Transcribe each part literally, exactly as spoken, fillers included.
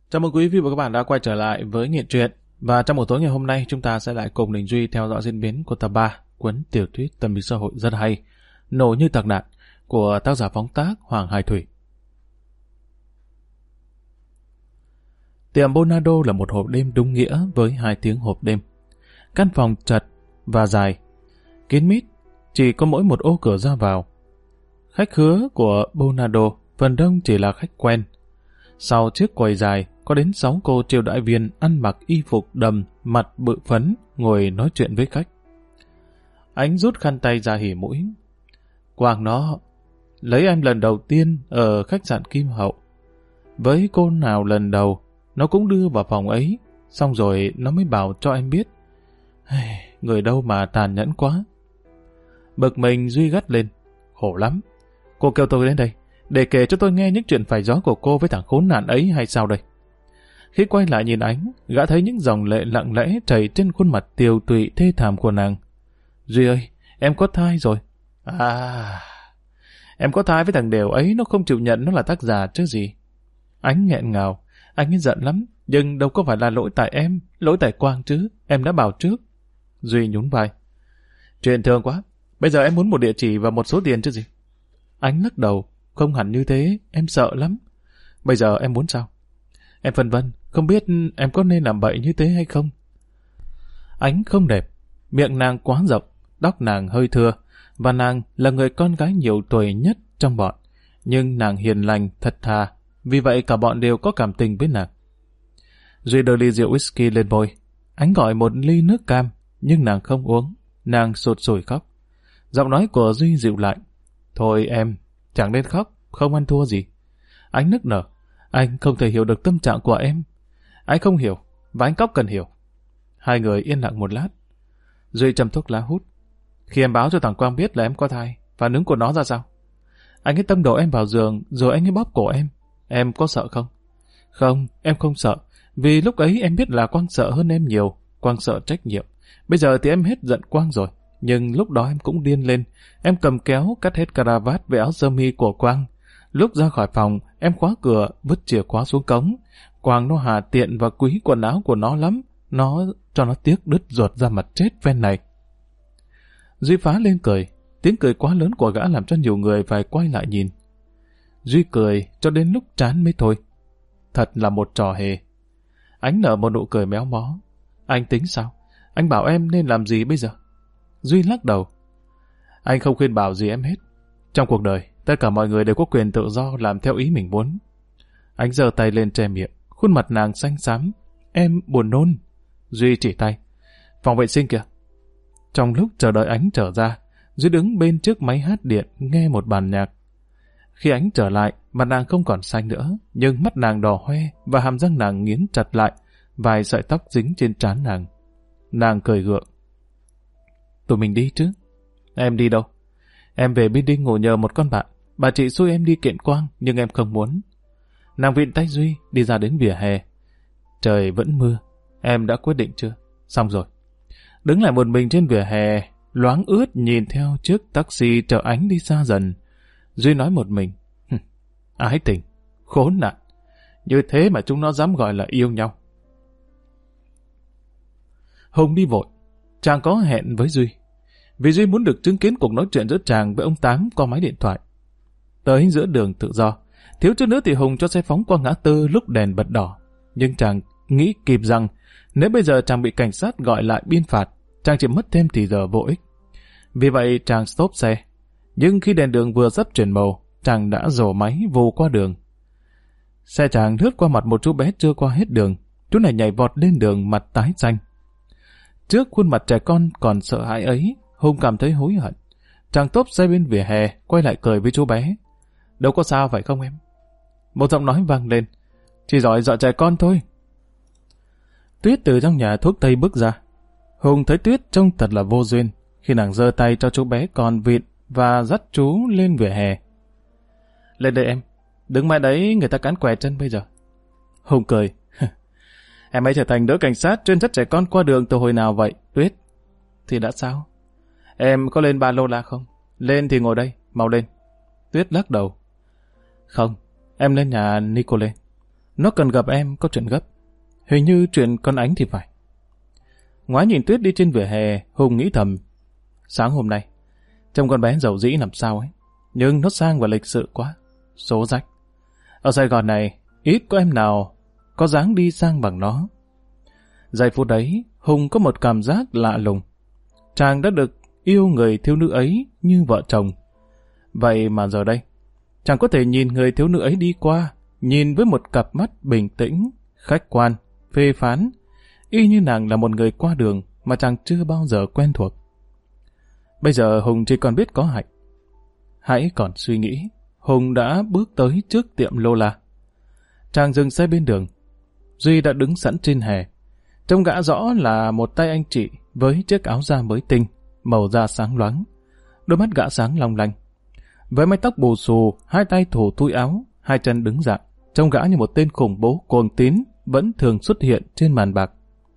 Chào mừng quý vị và các bạn đã quay trở lại với Nghiện Truyện. Và trong buổi tối ngày hôm nay chúng ta sẽ lại cùng Đình Duy theo dõi diễn biến của tập ba cuốn tiểu thuyết tâm lý xã hội rất hay, Nổ như tạc đạn của tác giả phóng tác Hoàng Hải Thủy. Tiệm Bonado là một hộp đêm đúng nghĩa với hai tiếng hộp đêm. Căn phòng chật và dài, kín mít, chỉ có mỗi một ô cửa ra vào. Khách khứa của Bonado phần đông chỉ là khách quen. Sau chiếc quầy dài có đến sáu cô triều đại viên ăn mặc y phục đầm, mặt bự phấn, ngồi nói chuyện với khách. Anh rút khăn tay ra hỉ mũi. Quàng nó, lấy em lần đầu tiên ở khách sạn Kim Hậu. Với cô nào lần đầu, nó cũng đưa vào phòng ấy, xong rồi nó mới bảo cho em biết. Người đâu mà tàn nhẫn quá. Bực mình Duy gắt lên. Khổ lắm. Cô kêu tôi đến đây, để kể cho tôi nghe những chuyện phải gió của cô với thằng khốn nạn ấy hay sao đây? Khi quay lại nhìn ánh, gã thấy những dòng lệ lặng lẽ chảy trên khuôn mặt tiều tụy thê thảm của nàng. Duy ơi, em có thai rồi. À, em có thai với thằng Đều ấy, nó không chịu nhận nó là tác giả chứ gì. Ánh nghẹn ngào, anh ấy giận lắm, nhưng đâu có phải là lỗi tại em, lỗi tại Quang chứ, em đã bảo trước. Duy nhún vai. Chuyện thường quá, bây giờ em muốn một địa chỉ và một số tiền chứ gì. Ánh lắc đầu. Không hẳn như thế, em sợ lắm. Bây giờ em muốn sao? Em phân vân, không biết em có nên làm bậy như thế hay không? Ánh không đẹp, miệng nàng quá rộng, tóc nàng hơi thưa, và nàng là người con gái nhiều tuổi nhất trong bọn. Nhưng nàng hiền lành, thật thà, vì vậy cả bọn đều có cảm tình với nàng. Duy đưa ly rượu whisky lên môi. Ánh gọi một ly nước cam, nhưng nàng không uống. Nàng sụt sùi khóc. Giọng nói của Duy dịu lại. Thôi em, chẳng nên khóc, không ăn thua gì. Anh nức nở. Anh không thể hiểu được tâm trạng của em. Anh không hiểu, và anh Cóc cần hiểu. Hai người yên lặng một lát. Duy châm thuốc lá hút. Khi em báo cho thằng Quang biết là em có thai, phản ứng của nó ra sao? Anh ấy tâm đổ em vào giường, rồi anh ấy bóp cổ em. Em có sợ không? Không, em không sợ. Vì lúc ấy em biết là Quang sợ hơn em nhiều. Quang sợ trách nhiệm. Bây giờ thì em hết giận Quang rồi. Nhưng lúc đó em cũng điên lên. Em cầm kéo cắt hết caravat với áo sơ mi của Quang. Lúc ra khỏi phòng, em khóa cửa, vứt chìa khóa xuống cống. Quang nó hà tiện và quý quần áo của nó lắm. Nó cho nó tiếc đứt ruột ra mặt chết ven này. Duy phá lên cười. Tiếng cười quá lớn của gã làm cho nhiều người phải quay lại nhìn. Duy cười cho đến lúc chán mới thôi. Thật là một trò hề. Ánh nở một nụ cười méo mó. Anh tính sao? Anh bảo em nên làm gì bây giờ? Duy lắc đầu. Anh không khuyên bảo gì em hết. Trong cuộc đời, tất cả mọi người đều có quyền tự do làm theo ý mình muốn. Anh giơ tay lên che miệng, khuôn mặt nàng xanh xám. Em buồn nôn. Duy chỉ tay. Phòng vệ sinh kìa. Trong lúc chờ đợi Ánh trở ra, Duy đứng bên trước máy hát điện nghe một bản nhạc. Khi Ánh trở lại, mặt nàng không còn xanh nữa, nhưng mắt nàng đỏ hoe và hàm răng nàng nghiến chặt lại, vài sợi tóc dính trên trán nàng. Nàng cười gượng. Tụi mình đi chứ. Em đi đâu? Em về bên Đinh ngủ nhờ một con bạn. Bà chị xui em đi kiện Quang, nhưng em không muốn. Nàng vịn tay Duy, đi ra đến vỉa hè. Trời vẫn mưa. Em đã quyết định chưa? Xong rồi. Đứng lại một mình trên vỉa hè, loáng ướt nhìn theo chiếc taxi chở Ánh đi xa dần. Duy nói một mình. Ái tình, khốn nạn. Như thế mà chúng nó dám gọi là yêu nhau. Hùng đi vội. Chàng có hẹn với Duy. Vì Duy muốn được chứng kiến cuộc nói chuyện giữa chàng với ông Tám qua máy điện thoại. Tới giữa đường tự do, thiếu chút nữa thì Hùng cho xe phóng qua ngã tư lúc đèn bật đỏ. Nhưng chàng nghĩ kịp rằng nếu bây giờ chàng bị cảnh sát gọi lại biên phạt, chàng chỉ mất thêm thì giờ vô ích. Vì vậy chàng stop xe. Nhưng khi đèn đường vừa sắp chuyển màu, chàng đã rồ máy vù qua đường. Xe chàng lướt qua mặt một chú bé chưa qua hết đường. Chú này nhảy vọt lên đường mặt tái xanh. Trước khuôn mặt trẻ con còn sợ hãi ấy, Hùng cảm thấy hối hận. Chàng tốp xe bên vỉa hè, quay lại cười với chú bé. Đâu có sao phải không em? Một giọng nói vang lên. Chỉ giỏi dọa trẻ con thôi. Tuyết từ trong nhà thuốc tây bước ra. Hùng thấy Tuyết trông thật là vô duyên khi nàng giơ tay cho chú bé còn vịn và dắt chú lên vỉa hè. Lên đây em, đứng mãi đấy người ta cắn què chân bây giờ. Hùng cười. Em ấy trở thành đỡ cảnh sát chuyên dắt trẻ con qua đường từ hồi nào vậy, Tuyết? Thì đã sao? Em có lên ba lô la không? Lên thì ngồi đây, mau lên. Tuyết lắc đầu. Không, em lên nhà Nicole. Nó cần gặp em có chuyện gấp. Hình như chuyện con Ánh thì phải. Ngoái nhìn Tuyết đi trên vỉa hè, Hùng nghĩ thầm. Sáng hôm nay, trông con bé giàu dĩ làm sao ấy. Nhưng nó sang và lịch sự quá. Số rách. Ở Sài Gòn này, ít có em nào có dáng đi sang bằng nó. Giây phút đấy, Hùng có một cảm giác lạ lùng. Chàng đã được yêu người thiếu nữ ấy như vợ chồng. Vậy mà giờ đây, chàng có thể nhìn người thiếu nữ ấy đi qua, nhìn với một cặp mắt bình tĩnh, khách quan, phê phán, y như nàng là một người qua đường mà chàng chưa bao giờ quen thuộc. Bây giờ Hùng chỉ còn biết có hạnh. Hãy còn suy nghĩ, Hùng đã bước tới trước tiệm Lola. Chàng dừng xe bên đường. Duy đã đứng sẵn trên hè. Trông gã rõ là một tay anh chị với chiếc áo da mới tinh, màu da sáng loáng. Đôi mắt gã sáng long lanh. Với mái tóc bù xù, hai tay thủ túi áo, hai chân đứng dạn, trông gã như một tên khủng bố cuồng tín vẫn thường xuất hiện trên màn bạc.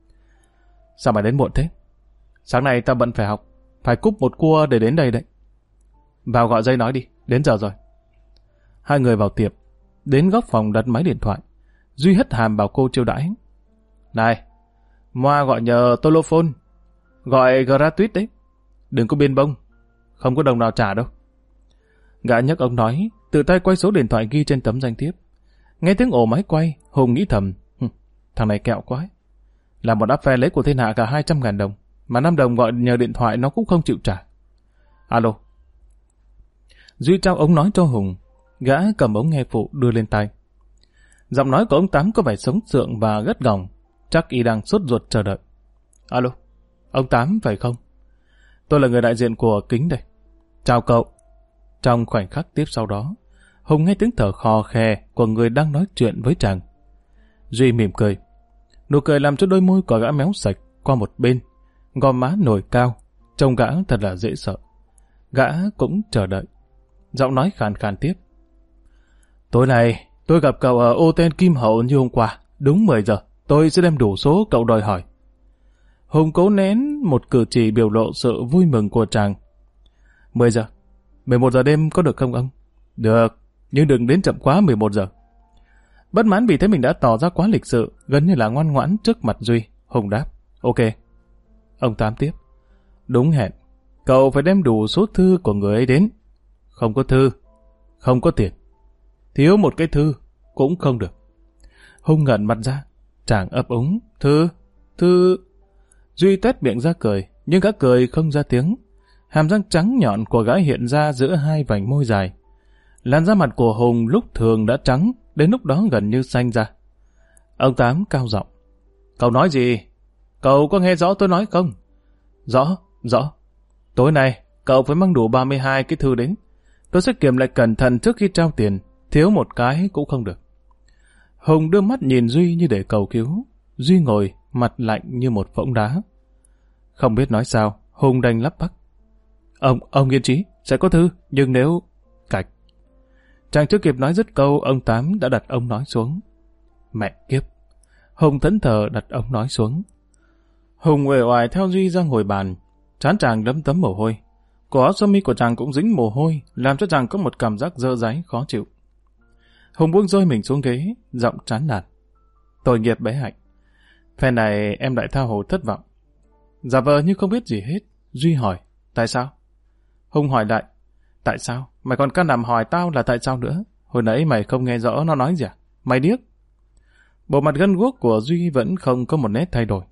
Sao mày đến muộn thế? Sáng nay tao bận phải học, phải cúp một cua để đến đây đấy. Vào gọi dây nói đi, đến giờ rồi. Hai người vào tiệm, đến góc phòng đặt máy điện thoại. Duy hất hàm bảo cô chiêu đãi. Này, Moa gọi nhờ Tolophone, gọi gratuit đấy, đừng có biên bông, không có đồng nào trả đâu. Gã nhấc ống nói, tự tay quay số điện thoại ghi trên tấm danh thiếp. Nghe tiếng ổ máy quay, Hùng nghĩ thầm, thằng này kẹo quá ấy. Là một áp phe lấy của thiên hạ cả hai trăm ngàn đồng, mà năm đồng gọi nhờ điện thoại nó cũng không chịu trả. Alo. Duy trao ống nói cho Hùng, gã cầm ống nghe phụ đưa lên tai. Giọng nói của ông Tám có vẻ sống sượng và gắt gỏng, chắc y đang sốt ruột chờ đợi. Alo, ông Tám phải không? Tôi là người đại diện của Kính đây. Chào cậu. Trong khoảnh khắc tiếp sau đó, Hùng nghe tiếng thở khò khè của người đang nói chuyện với chàng. Duy mỉm cười. Nụ cười làm cho đôi môi của gã méo sạch qua một bên, gò má nổi cao, trông gã thật là dễ sợ. Gã cũng chờ đợi. Giọng nói khàn khàn tiếp. Tối nay, tôi gặp cậu ở ô tên Kim Hậu như hôm qua, đúng mười giờ, tôi sẽ đem đủ số cậu đòi hỏi. Hùng cố nén một cử chỉ biểu lộ sự vui mừng của chàng. mười giờ, mười một giờ đêm có được không ông? Được, nhưng đừng đến chậm quá mười một giờ. Bất mãn vì thế mình đã tỏ ra quá lịch sự, gần như là ngoan ngoãn trước mặt Duy. Hùng đáp, ok. Ông Tám tiếp, đúng hẹn, cậu phải đem đủ số thư của người ấy đến. Không có thư, không có tiền. Thiếu một cái thư, cũng không được. Hùng ngẩn mặt ra, chàng ấp úng, thư, thư... Duy tuét miệng ra cười, nhưng gã cười không ra tiếng. Hàm răng trắng nhọn của gã hiện ra giữa hai vành môi dài. Làn da mặt của Hùng lúc thường đã trắng, đến lúc đó gần như xanh ra. Ông Tám cao giọng. Cậu nói gì? Cậu có nghe rõ tôi nói không? Rõ, rõ. Tối nay, cậu phải mang đủ ba mươi hai cái thư đến. Tôi sẽ kiểm lại cẩn thận trước khi trao tiền, thiếu một cái cũng không được. Hùng đưa mắt nhìn Duy như để cầu cứu. Duy ngồi, mặt lạnh như một phỗng đá. Không biết nói sao, Hùng đành lắp bắp. Ông, ông yên trí, sẽ có thư, nhưng nếu... Cạch. Chàng chưa kịp nói dứt câu, ông Tám đã đặt ông nói xuống. Mẹ kiếp. Hùng thẫn thờ đặt ông nói xuống. Hùng uể oải theo Duy ra ngồi bàn. Trán chàng đấm tấm mồ hôi. Cổ áo sơ mi của chàng cũng dính mồ hôi, làm cho chàng có một cảm giác dơ dáy khó chịu. Hùng buông rơi mình xuống ghế, giọng chán nản. Tội nghiệp bé Hạnh. Phen này em lại tha hồ thất vọng. Giả vờ như không biết gì hết. Duy hỏi, tại sao? Hùng hỏi lại, tại sao? Mày còn can đảm hỏi tao là tại sao nữa? Hồi nãy mày không nghe rõ nó nói gì à? Mày điếc. Bộ mặt gân guốc của Duy vẫn không có một nét thay đổi.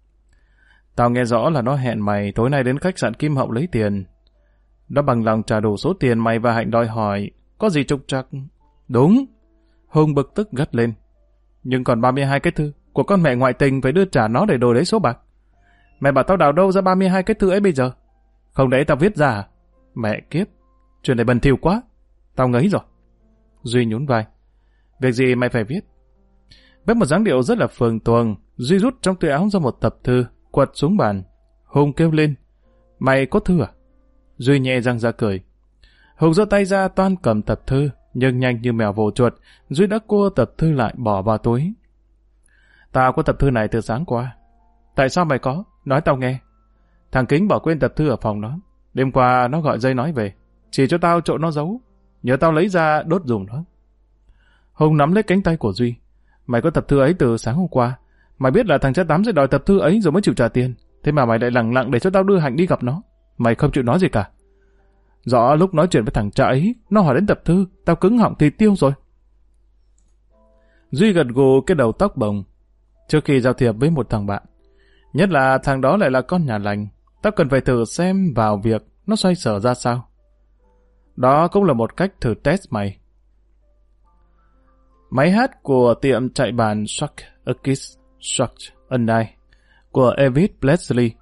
Tao nghe rõ là nó hẹn mày tối nay đến khách sạn Kim Hậu lấy tiền. Nó bằng lòng trả đủ số tiền mày và Hạnh đòi hỏi. Có gì trục trặc? Đúng. Hùng bực tức gắt lên. Nhưng còn ba mươi hai cái thư của con mẹ ngoại tình phải đưa trả nó để đổi lấy số bạc. Mày bảo tao đào đâu ra ba mươi hai cái thư ấy bây giờ? Không để tao viết ra à? Mẹ kiếp, chuyện này bần thiu quá. Tao ngấy rồi. Duy nhún vai. Việc gì mày phải viết? Với một dáng điệu rất là phường tuồng, Duy rút trong túi áo ra một tập thư, quật xuống bàn. Hùng kêu lên. Mày có thư à? Duy nhẹ răng ra cười. Hùng giơ tay ra toan cầm tập thư, nhưng nhanh như mèo vồ chuột, Duy đã cua tập thư lại bỏ vào túi. Tao có tập thư này từ sáng qua. Tại sao mày có? Nói tao nghe. Thằng Kính bỏ quên tập thư ở phòng nó. Đêm qua nó gọi dây nói về, chỉ cho tao chỗ nó giấu. Nhớ tao lấy ra đốt dùng nó. Hùng nắm lấy cánh tay của Duy. Mày có tập thư ấy từ sáng hôm qua. Mày biết là thằng cha Tám sẽ đòi tập thư ấy rồi mới chịu trả tiền. Thế mà mày lại lẳng lặng để cho tao đưa Hạnh đi gặp nó. Mày không chịu nói gì cả. Rõ lúc nói chuyện với thằng cha ấy, nó hỏi đến tập thư, tao cứng họng thì tiêu rồi. Duy gật gù cái đầu tóc bồng. Trước khi giao thiệp với một thằng bạn, nhất là thằng đó lại là con nhà lành, tao cần phải thử xem vào việc nó xoay sở ra sao. Đó cũng là một cách thử test mày. Máy hát của tiệm chạy bàn Shark a Kiss, Shark a Night của Elvis Presley.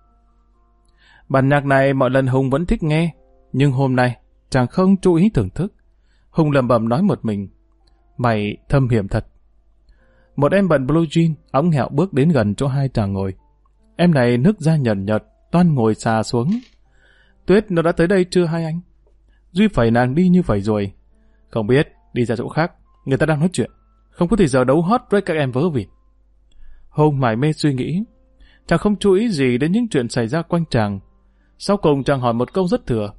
Bản nhạc này mọi lần Hùng vẫn thích nghe, nhưng hôm nay chàng không chú ý thưởng thức. Hùng lẩm bẩm nói một mình, mày thâm hiểm thật. Một em bận blue jean, óng hẹo bước đến gần chỗ hai chàng ngồi. Em này nước da nhợt nhợt, toan ngồi xà xuống. Tuyết, nó đã tới đây chưa hai anh? Duy phẩy nàng đi như phẩy ruồi. Không biết, đi ra chỗ khác, người ta đang nói chuyện. Không có thì giờ đấu hot với các em vớ vịt. Hùng mải mê suy nghĩ. Chàng không chú ý gì đến những chuyện xảy ra quanh chàng. Sau cùng chàng hỏi một câu rất thừa.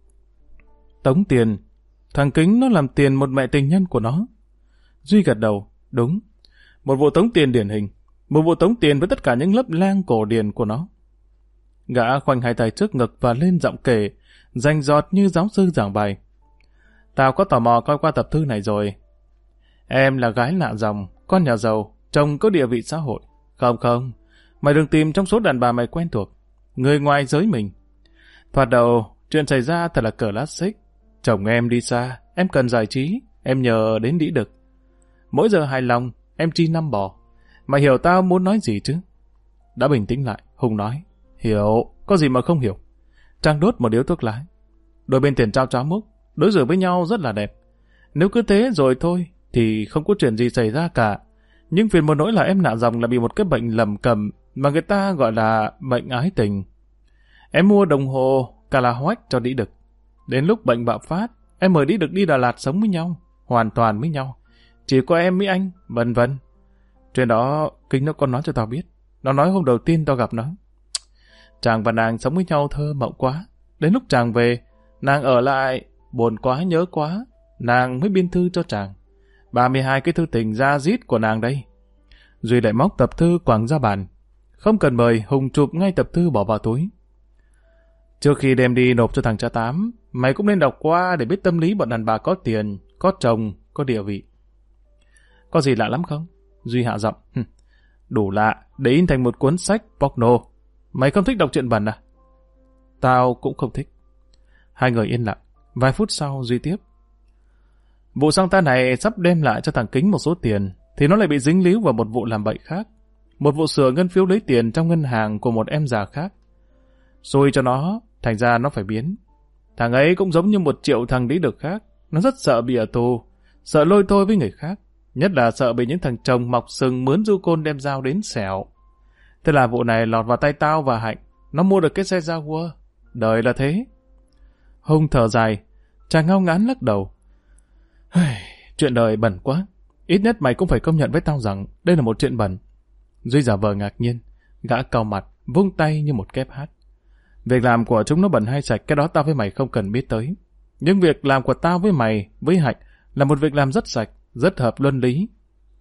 Tống tiền, thằng Kính nó làm tiền một mẹ tình nhân của nó. Duy gật đầu, đúng. Một vụ tống tiền điển hình. Một vụ tống tiền với tất cả những lớp lang cổ điển của nó. Gã khoanh hai tay trước ngực và lên giọng kể, rành rọt như giáo sư giảng bài. Tao có tò mò coi qua tập thư này rồi. Em là gái lạ dòng, con nhà giàu, chồng có địa vị xã hội. Không không, mày đừng tìm trong số đàn bà mày quen thuộc. Người ngoài giới mình. Thoạt đầu, chuyện xảy ra thật là classic. Chồng em đi xa, em cần giải trí, em nhờ đến đĩ đực. Mỗi giờ hài lòng, em chi năm bò. Mày hiểu tao muốn nói gì chứ? Đã bình tĩnh lại, Hùng nói. Hiểu, có gì mà không hiểu. Trang đốt một điếu thuốc lá. Đôi bên tiền trao cháo múc, đối xử với nhau rất là đẹp. Nếu cứ thế rồi thôi, thì không có chuyện gì xảy ra cả. Nhưng phiền một nỗi là em nạ dòng là bị một cái bệnh lầm cầm mà người ta gọi là bệnh ái tình. Em mua đồng hồ Calahoách cho đĩ đực. Đến lúc bệnh bạo phát, em mời đĩ đực đi Đà Lạt sống với nhau, hoàn toàn với nhau. Chỉ có em với anh, vân vân. Chuyện đó Kính nó còn nói cho tao biết. Nó nói hôm đầu tiên tao gặp nó. Chàng và nàng sống với nhau thơ mộng quá. Đến lúc chàng về, nàng ở lại, buồn quá nhớ quá, nàng mới biên thư cho chàng. ba mươi hai cái thư tình ra dít của nàng đây. Duy lại móc tập thư quẳng ra bàn. Không cần mời, Hùng chụp ngay tập thư bỏ vào túi. Trước khi đem đi nộp cho thằng cha Tám, mày cũng nên đọc qua để biết tâm lý bọn đàn bà có tiền, có chồng, có địa vị. Có gì lạ lắm không? Duy hạ giọng. Đủ lạ, để in thành một cuốn sách porno. Mày không thích đọc truyện bẩn à? Tao cũng không thích. Hai người yên lặng. Vài phút sau Duy tiếp. Vụ sang ta này sắp đem lại cho thằng Kính một số tiền, thì nó lại bị dính líu vào một vụ làm bậy khác. Một vụ sửa ngân phiếu lấy tiền trong ngân hàng của một em già khác. Xui cho nó, thành ra nó phải biến. Thằng ấy cũng giống như một triệu thằng đĩ đực khác. Nó rất sợ bị ở tù, sợ lôi thôi với người khác. Nhất là sợ bị những thằng chồng mọc sừng mướn du côn đem dao đến xẻo. Thế là vụ này lọt vào tay tao và Hạnh. Nó mua được cái xe Jaguar. Đời là thế. Hùng thở dài. Chàng ngao ngán lắc đầu. Chuyện đời bẩn quá. Ít nhất mày cũng phải công nhận với tao rằng đây là một chuyện bẩn. Duy giả vờ ngạc nhiên. Gã cau mặt, vung tay như một kép hát. Việc làm của chúng nó bẩn hay sạch, cái đó tao với mày không cần biết tới. Nhưng việc làm của tao với mày, với Hạnh là một việc làm rất sạch, rất hợp luân lý.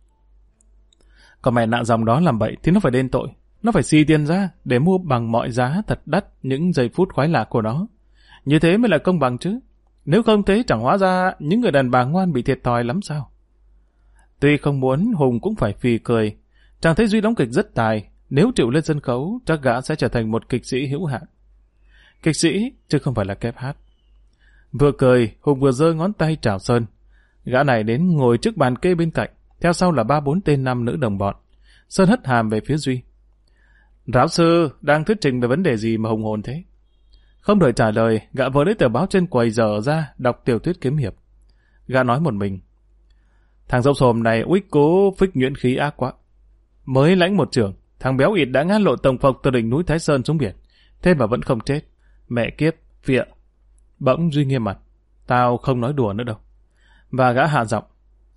Còn mẹ nạ dòng đó làm bậy thì nó phải đền tội. Nó phải xì tiền ra để mua bằng mọi giá thật đắt những giây phút khoái lạc của nó. Như thế mới là công bằng chứ. Nếu không thế chẳng hóa ra những người đàn bà ngoan bị thiệt thòi lắm sao. Tuy không muốn, Hùng cũng phải phì cười. Chàng thấy Duy đóng kịch rất tài. Nếu chịu lên sân khấu, chắc gã sẽ trở thành một kịch sĩ hữu hạn. Kịch sĩ, chứ không phải là kép hát. Vừa cười, Hùng vừa giơ ngón tay chào Sơn. Gã này đến ngồi trước bàn kê bên cạnh, theo sau là ba bốn tên nam nữ đồng bọn. Sơn hất hàm về phía Duy. Giáo sư đang thuyết trình về vấn đề gì mà hùng hồn thế? Không đợi trả lời, gã vừa lấy tờ báo trên quầy dở ra, đọc tiểu thuyết kiếm hiệp. Gã nói một mình. Thằng dâu sồm này uýt cố phích nhuyễn khí ác quá. Mới lãnh một trưởng, thằng béo ịt đã ngã lộ tổng phộc từ đỉnh núi Thái Sơn xuống biển. Thế mà vẫn không chết. Mẹ kiếp, phịa. Bỗng Duy nghiêm mặt. Tao không nói đùa nữa đâu. Và gã hạ giọng.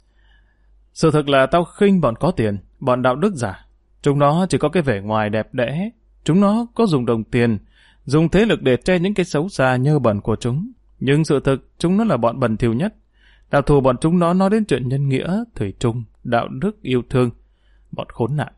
Sự thật là tao khinh bọn có tiền, bọn đạo đức giả. Chúng nó chỉ có cái vẻ ngoài đẹp đẽ. Chúng nó có dùng đồng tiền, dùng thế lực để che những cái xấu xa nhơ bẩn của chúng. Nhưng sự thực, chúng nó là bọn bẩn thỉu nhất. Đạo thù bọn chúng nó nói đến chuyện nhân nghĩa, thủy chung, đạo đức, yêu thương. Bọn khốn nạn.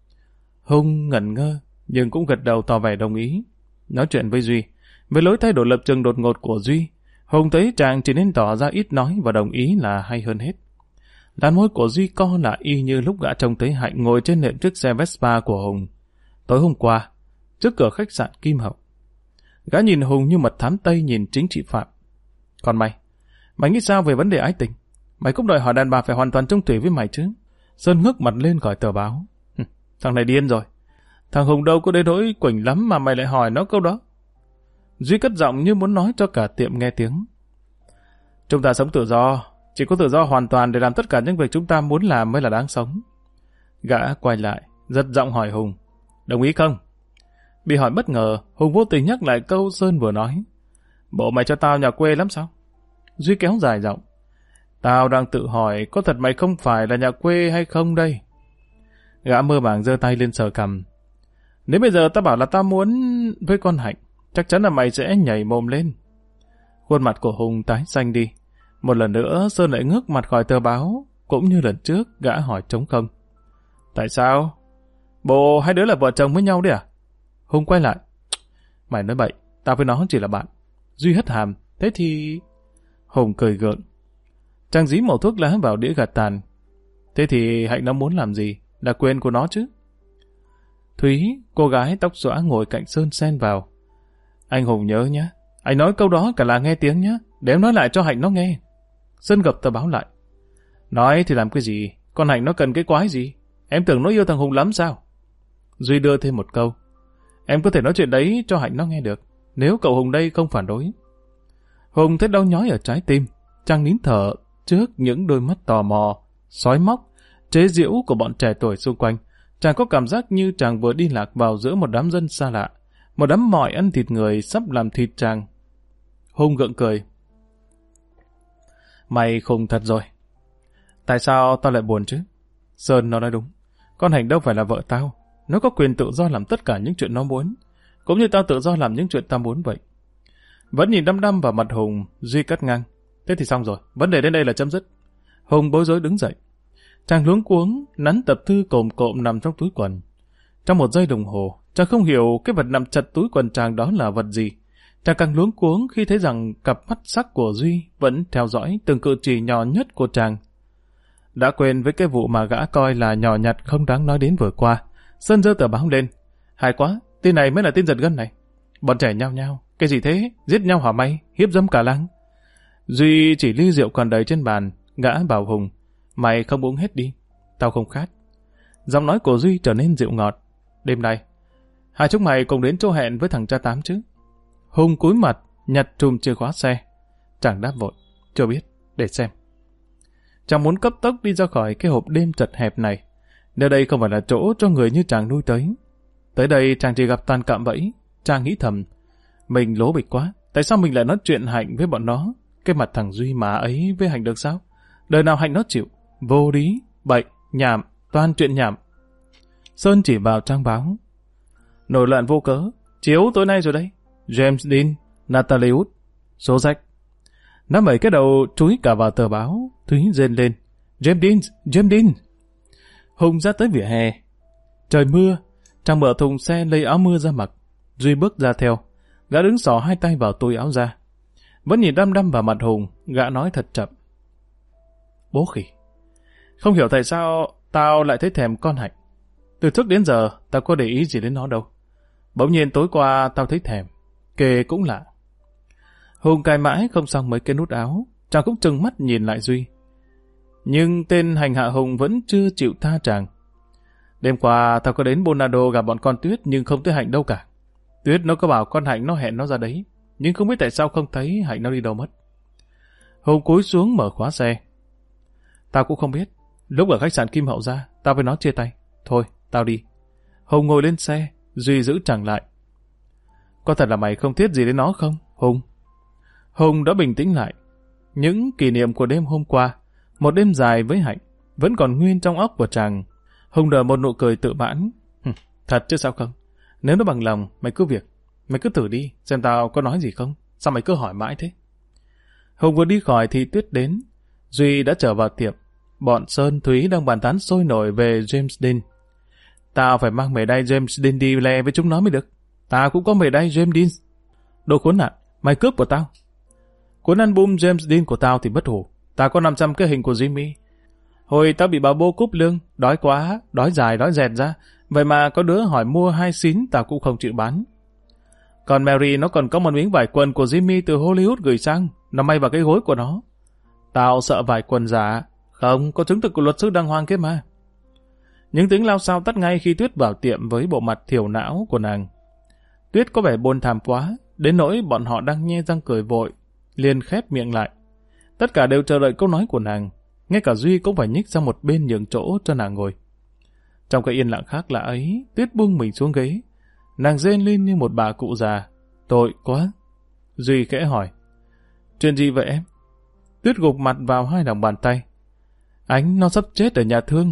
Hùng ngẩn ngơ, nhưng cũng gật đầu tỏ vẻ đồng ý. Nói chuyện với Duy, với lối thay đổi lập trường đột ngột của Duy, Hùng thấy chàng chỉ nên tỏ ra ít nói và đồng ý là hay hơn hết. Làn môi của Duy co lại y như lúc gã trông thấy Hạnh ngồi trên nệm chiếc xe Vespa của Hùng tối hôm qua, trước cửa khách sạn Kim Hậu. Gã nhìn Hùng như mật thám Tây nhìn chính trị phạm. Còn mày, mày nghĩ sao về vấn đề ái tình? Mày cũng đòi hỏi đàn bà phải hoàn toàn trung thủy với mày chứ? Sơn ngước mặt lên gọi tờ báo. Thằng này điên rồi. Thằng Hùng đâu có đến nỗi quỳnh lắm mà mày lại hỏi nó câu đó. Duy cất giọng như muốn nói cho cả tiệm nghe tiếng. Chúng ta sống tự do, chỉ có tự do hoàn toàn để làm tất cả những việc chúng ta muốn làm mới là đáng sống. Gã quay lại, giật giọng hỏi Hùng. Đồng ý không? Bị hỏi bất ngờ, Hùng vô tình nhắc lại câu Sơn vừa nói. Bộ mày cho tao nhà quê lắm sao? Duy kéo dài giọng. Tao đang tự hỏi có thật mày không phải là nhà quê hay không đây? Gã mơ màng giơ tay lên sờ cằm. Nếu bây giờ tao bảo là tao muốn với con Hạnh, chắc chắn là mày sẽ nhảy mồm lên. Khuôn mặt của Hùng tái xanh đi. Một lần nữa Sơn lại ngước mặt khỏi tờ báo, cũng như lần trước gã hỏi trống không. Tại sao? Bộ hai đứa là vợ chồng với nhau đấy à? Hùng quay lại. Mày nói bậy, tao với nó chỉ là bạn. Duy hất hàm. Thế thì... Hùng cười gượng. Chàng dí mẩu thuốc lá vào đĩa gạt tàn. Thế thì Hạnh nó muốn làm gì? Là quyền của nó chứ. Thúy, cô gái tóc xõa ngồi cạnh Sơn xen vào. Anh Hùng nhớ nhé. Anh nói câu đó cả là nghe tiếng nhé. Để em nói lại cho Hạnh nó nghe. Sơn gập tờ báo lại. Nói thì làm cái gì? Con Hạnh nó cần cái quái gì? Em tưởng nó yêu thằng Hùng lắm sao? Duy đưa thêm một câu. Em có thể nói chuyện đấy cho Hạnh nó nghe được. Nếu cậu Hùng đây không phản đối. Hùng thấy đau nhói ở trái tim. Chàng nín thở trước những đôi mắt tò mò, sói móc, chế giễu của bọn trẻ tuổi xung quanh. Chàng có cảm giác như chàng vừa đi lạc vào giữa một đám dân xa lạ. Một đám mỏi ăn thịt người sắp làm thịt chàng. Hùng gượng cười. Mày khùng thật rồi. Tại sao tao lại buồn chứ? Sơn nó nói đúng. Con Hạnh đâu phải là vợ tao. Nó có quyền tự do làm tất cả những chuyện nó muốn. Cũng như tao tự do làm những chuyện tao muốn vậy. Vẫn nhìn đăm đăm vào mặt Hùng, Duy cắt ngang. Thế thì xong rồi, vấn đề đến đây là chấm dứt. Hùng bối rối đứng dậy. Chàng luống cuống, nắn tập thư cồm cộm nằm trong túi quần. Trong một giây đồng hồ, chàng không hiểu cái vật nằm chặt túi quần chàng đó là vật gì. Chàng càng luống cuống khi thấy rằng cặp mắt sắc của Duy vẫn theo dõi từng cử chỉ nhỏ nhất của chàng. Đã quên với cái vụ mà gã coi là nhỏ nhặt không đáng nói đến vừa qua. Sơn giơ tờ báo lên. Hay quá, tin này mới là tin giật gân này. Bọn trẻ nhao nhao. Cái gì thế? Giết nhau hả mày? Hiếp dâm cả làng. Duy chỉ ly rượu còn đầy trên bàn. Gã bảo Hùng. Mày không uống hết đi. Tao không khát. Giọng nói của Duy trở nên dịu ngọt. Đêm nay, hai chúng mày cùng đến chỗ hẹn với thằng cha Tám chứ? Hùng cúi mặt, nhặt chùm chìa khóa xe. Chàng đáp vội. Chưa biết, để xem. Chàng muốn cấp tốc đi ra khỏi cái hộp đêm chật hẹp này. Nơi đây không phải là chỗ cho người như chàng nuôi tới. Tới đây chàng chỉ gặp toàn cạm bẫy. Chàng nghĩ thầm. Mình lố bịch quá. Tại sao mình lại nói chuyện Hạnh với bọn nó? Cái mặt thằng Duy má ấy với Hạnh được sao? Đời nào Hạnh nó chịu. Vô lý, bậy, nhảm, toàn chuyện nhảm. Sơn chỉ vào trang báo. Nổi loạn vô cớ. Chiếu tối nay rồi đây. James Dean, Natalie Wood, số rách. Nó mấy cái đầu chúi cả vào tờ báo. Thúy rên lên. James Dean, James Dean. Hùng ra tới vỉa hè. Trời mưa. Chàng mở thùng xe lấy áo mưa ra mặc. Duy bước ra theo. Gã đứng xỏ hai tay vào túi áo ra. Vẫn nhìn đăm đăm vào mặt Hùng. Gã nói thật chậm. Bố khỉ. Không hiểu tại sao tao lại thấy thèm con Hạnh. Từ trước đến giờ tao có để ý gì đến nó đâu. Bỗng nhiên tối qua tao thấy thèm. Kề cũng lạ. Hùng cài mãi không xong mấy cái nút áo. Chàng cũng trừng mắt nhìn lại Duy. Nhưng tên hành hạ Hùng vẫn chưa chịu tha chàng. Đêm qua tao có đến Bonado gặp bọn con Tuyết nhưng không thấy Hạnh đâu cả. Tuyết nó có bảo con Hạnh nó hẹn nó ra đấy. Nhưng không biết tại sao không thấy Hạnh nó đi đâu mất. Hùng cúi xuống mở khóa xe. Tao cũng không biết. Lúc ở khách sạn Kim Hậu ra, tao với nó chia tay. Thôi, tao đi. Hùng ngồi lên xe, Duy giữ chàng lại. Có thật là mày không thiết gì đến nó không, Hùng? Hùng đã bình tĩnh lại. Những kỷ niệm của đêm hôm qua, một đêm dài với Hạnh, vẫn còn nguyên trong óc của chàng. Hùng nở một nụ cười tự mãn. Thật chứ sao không? Nếu nó bằng lòng, mày cứ việc. Mày cứ thử đi, xem tao có nói gì không. Sao mày cứ hỏi mãi thế? Hùng vừa đi khỏi thì Tuyết đến. Duy đã trở vào tiệm. bọn Sơn Thúy đang bàn tán sôi nổi về James Dean. Tao phải mang mề đay James Dean đi lè với chúng nó mới được. Tao cũng có mề đay James Dean. Đồ khốn nạn, mày cướp của tao. Cuốn album James Dean của tao thì bất hủ. Tao có năm trăm cái hình của Jimmy. Hồi tao bị bà bô cúp lương, đói quá, đói dài, đói dẹt ra. Vậy mà có đứa hỏi mua hai xín, tao cũng không chịu bán. Còn Mary nó còn có một miếng vải quần của Jimmy từ Hollywood gửi sang, nó may vào cái gối của nó. Tao sợ vải quần giả, không, có chứng thực của luật sư đàng hoàng kia mà. Những tiếng lao xao tắt ngay khi Tuyết vào tiệm với bộ mặt thiểu não của nàng. Tuyết có vẻ buồn thảm quá, đến nỗi bọn họ đang nhe răng cười vội, liền khép miệng lại. Tất cả đều chờ đợi câu nói của nàng, ngay cả Duy cũng phải nhích sang một bên nhường chỗ cho nàng ngồi. Trong cái yên lặng khác lạ ấy, Tuyết buông mình xuống ghế. Nàng rên lên như một bà cụ già. Tội quá. Duy khẽ hỏi. Chuyện gì vậy em? Tuyết gục mặt vào hai lòng bàn tay. Anh nó sắp chết ở nhà thương.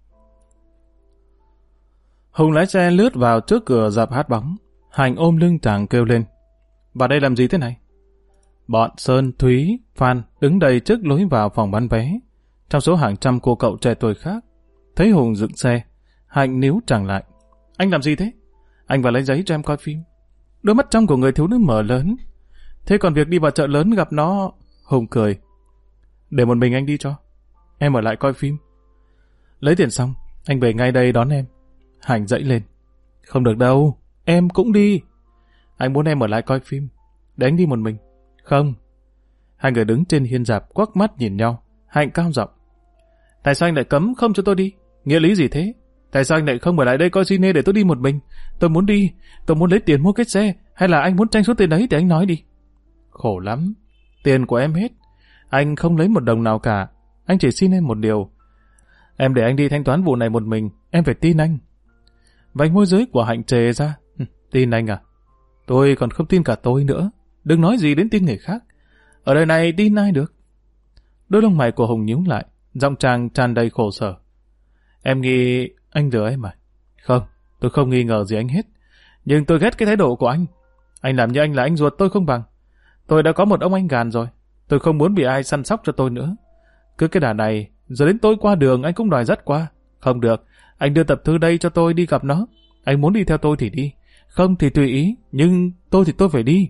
Hùng lái xe lướt vào trước cửa rạp hát bóng. Hành ôm lưng chàng kêu lên. Vào đây làm gì thế này? Bọn Sơn, Thúy, Phan đứng đầy trước lối vào phòng bán vé. Trong số hàng trăm cô cậu trẻ tuổi khác. Thấy Hùng dựng xe, Hạnh níu chàng lại. Anh làm gì thế? Anh vào lấy giấy cho em coi phim. Đôi mắt trong của người thiếu nữ mở lớn. Thế còn việc đi vào chợ lớn gặp nó... Hùng cười. Để một mình anh đi cho. Em ở lại coi phim. Lấy tiền xong, anh về ngay đây đón em. Hạnh dậy lên. Không được đâu, em cũng đi. Anh muốn em ở lại coi phim. Để anh đi một mình. Không. Hai người đứng trên hiên rạp quắc mắt nhìn nhau. Hạnh cao giọng. Tại sao anh lại cấm không cho tôi đi? Nghĩa lý gì thế? Tại sao anh lại không ở lại đây coi cine để tôi đi một mình? Tôi muốn đi, tôi muốn lấy tiền mua cái xe, hay là anh muốn tranh số tiền ấy thì anh nói đi. Khổ lắm, tiền của em hết. Anh không lấy một đồng nào cả, anh chỉ xin em một điều. Em để anh đi thanh toán vụ này một mình, em phải tin anh. Vành môi dưới của Hạnh trề ra. Tin anh à? Tôi còn không tin cả tôi nữa. Đừng nói gì đến tin người khác. Ở đời này tin ai được? Đôi lông mày của Hùng nhíu lại, giọng chàng tràn đầy khổ sở. Em nghĩ anh lừa em à? Không, tôi không nghi ngờ gì anh hết. Nhưng tôi ghét cái thái độ của anh. Anh làm như anh là anh ruột tôi không bằng. Tôi đã có một ông anh gàn rồi. Tôi không muốn bị ai săn sóc cho tôi nữa. Cứ cái đà này, giờ đến tôi qua đường anh cũng đòi dắt qua. Không được, anh đưa tập thư đây cho tôi đi gặp nó. Anh muốn đi theo tôi thì đi. Không thì tùy ý, nhưng tôi thì tôi phải đi.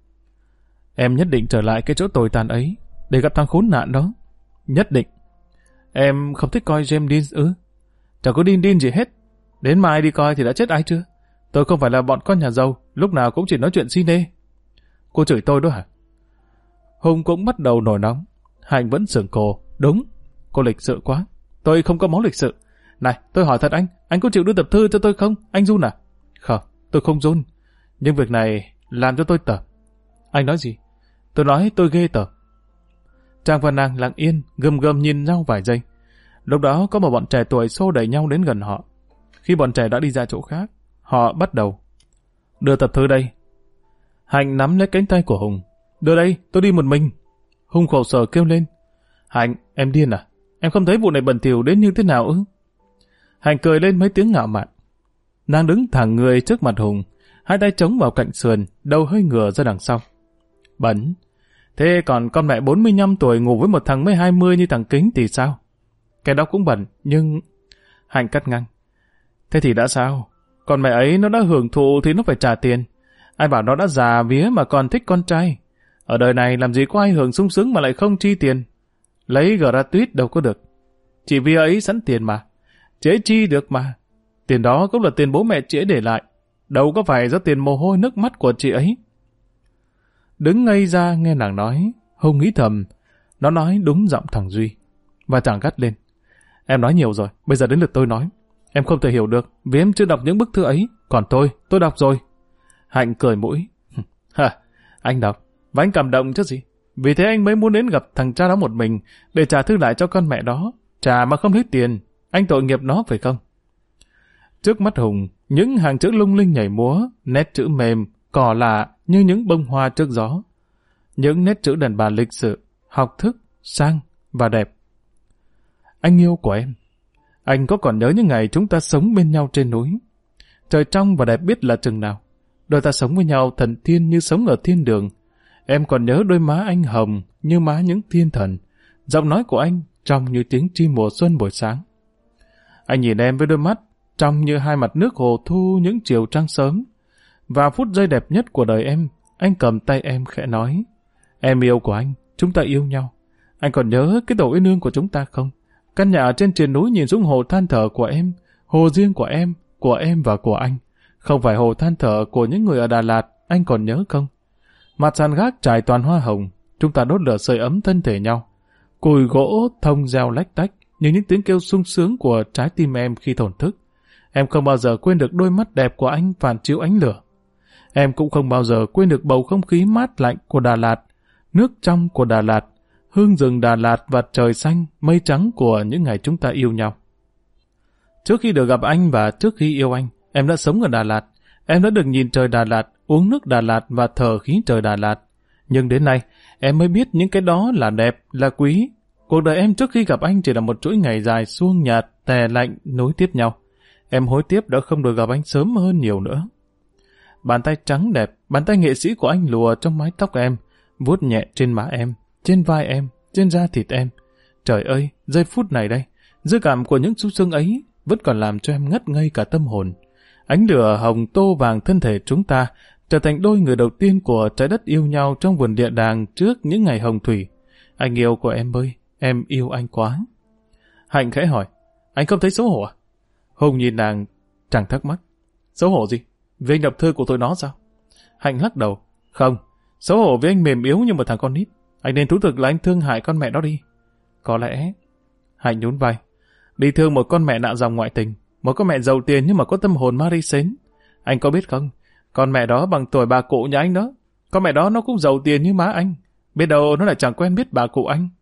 Em nhất định trở lại cái chỗ tồi tàn ấy, để gặp thằng khốn nạn đó. Nhất định. Em không thích coi James Dean ư? Chẳng có Dean Dean gì hết. Đến mai đi coi thì đã chết ai chưa? Tôi không phải là bọn con nhà giàu, lúc nào cũng chỉ nói chuyện cine. Cô chửi tôi đó hả? Hùng cũng bắt đầu nổi nóng. Hạnh vẫn sườn cổ. Đúng, cô lịch sự quá. Tôi không có máu lịch sự. Này, tôi hỏi thật anh, anh có chịu đưa tập thư cho tôi không? Anh run à? Không, tôi không run. Nhưng việc này làm cho tôi tởm. Anh nói gì? Tôi nói tôi ghê tởm. Trang và nàng lặng yên, gầm gầm nhìn nhau vài giây. Lúc đó có một bọn trẻ tuổi xô đẩy nhau đến gần họ. Khi bọn trẻ đã đi ra chỗ khác, họ bắt đầu. Đưa tập thư đây. Hạnh nắm lấy cánh tay của Hùng. Đưa đây, tôi đi một mình. Hùng khổ sở kêu lên. Hạnh, em điên à? Em không thấy vụ này bẩn thỉu đến như thế nào ư? Hạnh cười lên mấy tiếng ngạo mạn. Nàng đứng thẳng người trước mặt Hùng, hai tay chống vào cạnh sườn, đầu hơi ngửa ra đằng sau. Bẩn. Thế còn con mẹ bốn mươi lăm tuổi ngủ với một thằng mới hai mươi như thằng Kính thì sao? Cái đó cũng bẩn, nhưng... Hạnh cắt ngang. Thế thì đã sao? Con mẹ ấy nó đã hưởng thụ thì nó phải trả tiền. Ai bảo nó đã già vía mà còn thích con trai. Ở đời này làm gì có ai hưởng sung sướng mà lại không chi tiền. Lấy gratuit đâu có được. Chị vía ấy sẵn tiền mà. Chị ấy chi được mà. Tiền đó cũng là tiền bố mẹ chị ấy để lại. Đâu có phải do tiền mồ hôi nước mắt của chị ấy. Đứng ngây ra nghe nàng nói, Hùng nghĩ thầm. Nó nói đúng giọng thằng Duy. Và chàng gắt lên. Em nói nhiều rồi, bây giờ đến lượt tôi nói. Em không thể hiểu được, vì em chưa đọc những bức thư ấy. Còn tôi, tôi đọc rồi. Hạnh cười mũi. Hả, anh đọc, và anh cảm động chứ gì. Vì thế anh mới muốn đến gặp thằng cha đó một mình, để trả thư lại cho con mẹ đó. Trả mà không lấy tiền, anh tội nghiệp nó phải không? Trước mắt Hùng, những hàng chữ lung linh nhảy múa, nét chữ mềm, cỏ lạ như những bông hoa trước gió. Những nét chữ đàn bà lịch sự, học thức, sang và đẹp. Anh yêu của em. Anh có còn nhớ những ngày chúng ta sống bên nhau trên núi? Trời trong và đẹp biết là chừng nào. Đôi ta sống với nhau thần tiên như sống ở thiên đường. Em còn nhớ đôi má anh hồng như má những thiên thần. Giọng nói của anh trong như tiếng chim mùa xuân buổi sáng. Anh nhìn em với đôi mắt trong như hai mặt nước hồ thu những chiều trăng sớm. Vào phút giây đẹp nhất của đời em, anh cầm tay em khẽ nói: Em yêu của anh, chúng ta yêu nhau. Anh còn nhớ cái tổ uyên ương của chúng ta không? Căn nhà trên triền núi nhìn xuống hồ than thở của em, hồ riêng của em, của em và của anh. Không phải hồ than thở của những người ở Đà Lạt, anh còn nhớ không? Mặt sàn gác trải toàn hoa hồng, chúng ta đốt lửa sưởi ấm thân thể nhau. Cùi gỗ thông reo lách tách, như những tiếng kêu sung sướng của trái tim em khi thổn thức. Em không bao giờ quên được đôi mắt đẹp của anh phản chiếu ánh lửa. Em cũng không bao giờ quên được bầu không khí mát lạnh của Đà Lạt, nước trong của Đà Lạt, hương rừng Đà Lạt và trời xanh, mây trắng của những ngày chúng ta yêu nhau. Trước khi được gặp anh và trước khi yêu anh, em đã sống ở Đà Lạt. Em đã được nhìn trời Đà Lạt, uống nước Đà Lạt và thở khí trời Đà Lạt. Nhưng đến nay, em mới biết những cái đó là đẹp, là quý. Cuộc đời em trước khi gặp anh chỉ là một chuỗi ngày dài suông nhạt, tè lạnh, nối tiếp nhau. Em hối tiếc đã không được gặp anh sớm hơn nhiều nữa. Bàn tay trắng đẹp, bàn tay nghệ sĩ của anh lùa trong mái tóc em, vuốt nhẹ trên má em, trên vai em, trên da thịt em. Trời ơi, giây phút này đây, dư cảm của những xúc xương ấy vẫn còn làm cho em ngất ngây cả tâm hồn. Ánh lửa hồng tô vàng thân thể chúng ta trở thành đôi người đầu tiên của trái đất yêu nhau trong vườn địa đàng trước những ngày hồng thủy. Anh yêu của em ơi, em yêu anh quá. Hạnh khẽ hỏi: Anh không thấy xấu hổ à? Hùng nhìn nàng, chẳng thắc mắc. Xấu hổ gì? Vì anh đọc thơ của tụi nó sao? Hạnh lắc đầu. Không, xấu hổ với anh mềm yếu như một thằng con nít. Anh nên thú thực là anh thương hại con mẹ đó đi. Có lẽ. Hạnh nhún vai. Đi thương một con mẹ nạ dòng ngoại tình, một con mẹ giàu tiền nhưng mà có tâm hồn Marie Sến. Anh có biết không, con mẹ đó bằng tuổi bà cụ nhà anh đó. Con mẹ đó nó cũng giàu tiền như má anh. Biết đâu nó lại chẳng quen biết bà cụ anh.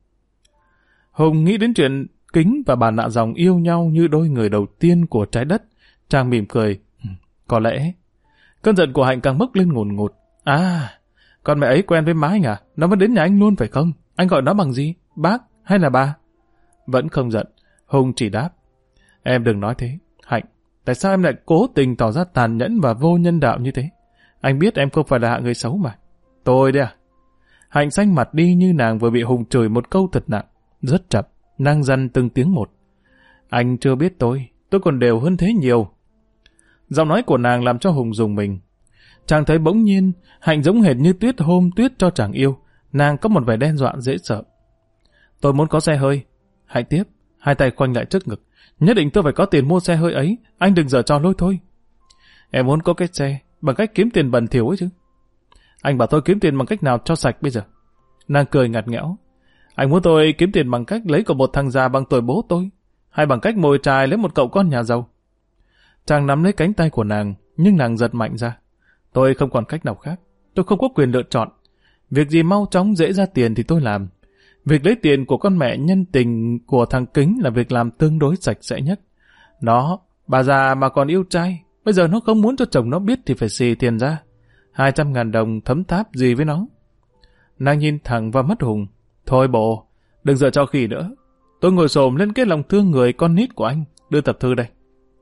Hùng nghĩ đến chuyện Kính và bà nạ dòng yêu nhau như đôi người đầu tiên của trái đất. Chàng mỉm cười. Có lẽ. Cơn giận của Hạnh càng bốc lên ngùn ngụt. À, con mẹ ấy quen với má anh à? Nó vẫn đến nhà anh luôn phải không? Anh gọi nó bằng gì? Bác hay là bà? Vẫn không giận. Hùng chỉ đáp. Em đừng nói thế. Hạnh, tại sao em lại cố tình tỏ ra tàn nhẫn và vô nhân đạo như thế? Anh biết em không phải là hạng người xấu mà. Tôi đấy à? Hạnh xanh mặt đi như nàng vừa bị Hùng chửi một câu thật nặng. Rất chậm, nàng dằn từng tiếng một. Anh chưa biết tôi, tôi còn đều hơn thế nhiều. Giọng nói của nàng làm cho Hùng rùng mình. Chàng thấy bỗng nhiên Hạnh giống hệt như Tuyết hôm Tuyết cho chàng yêu. Nàng có một vẻ đe dọa dễ sợ. Tôi muốn có xe hơi. Hạnh tiếp, hai tay khoanh lại trước ngực. Nhất định tôi phải có tiền mua xe hơi ấy. Anh đừng giở trò lôi thôi. Em muốn có cái xe bằng cách kiếm tiền bẩn thỉu ấy chứ. Anh bảo tôi kiếm tiền bằng cách nào cho sạch bây giờ? Nàng cười ngặt nghẽo. Anh muốn tôi kiếm tiền bằng cách lấy của một thằng già bằng tuổi bố tôi, hay bằng cách mồi chài lấy một cậu con nhà giàu? Chàng nắm lấy cánh tay của nàng, nhưng nàng giật mạnh ra. Tôi không còn cách nào khác. Tôi không có quyền lựa chọn. Việc gì mau chóng dễ ra tiền thì tôi làm. Việc lấy tiền của con mẹ nhân tình của thằng Kính là việc làm tương đối sạch sẽ nhất. Nó, bà già mà còn yêu trai, bây giờ nó không muốn cho chồng nó biết thì phải xì tiền ra. Hai trăm ngàn đồng thấm tháp gì với nó? Nàng nhìn thẳng vào mắt Hùng. Thôi bộ, đừng giờ cho khỉ nữa. Tôi ngồi xổm lên cái lòng thương người con nít của anh. Đưa tập thư đây.